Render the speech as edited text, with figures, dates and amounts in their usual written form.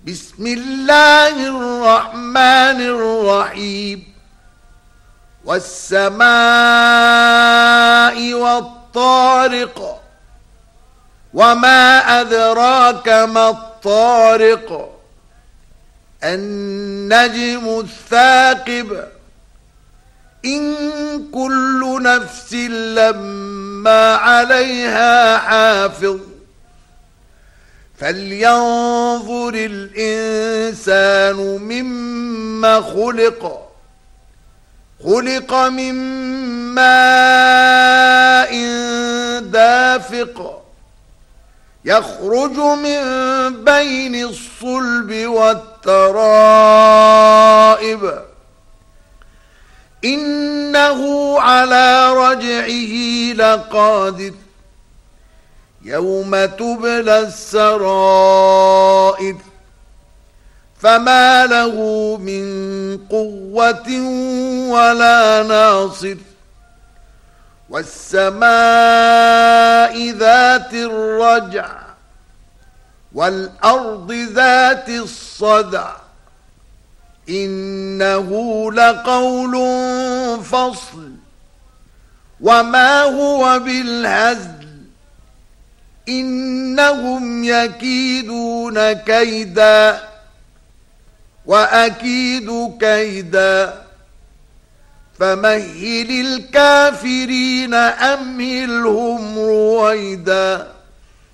بسم الله الرحمن الرحيم والسماء والطارق وما أدراك ما الطارق النجم الثاقب إن كل نفس لما عليها حافظ فلينظر الإنسان مما خلق من ماء دافق يخرج من بين الصلب والترائب إنه على رجعه لقادر يوم تبلى السرائر فما له من قوة ولا ناصر والسماء ذات الرجع والأرض ذات الصدع إنه لقول فصل وما هو بالهزل إنهم يكيدون كيدا وأكيد كيدا فمهل الكافرين أمهلهم رويدا.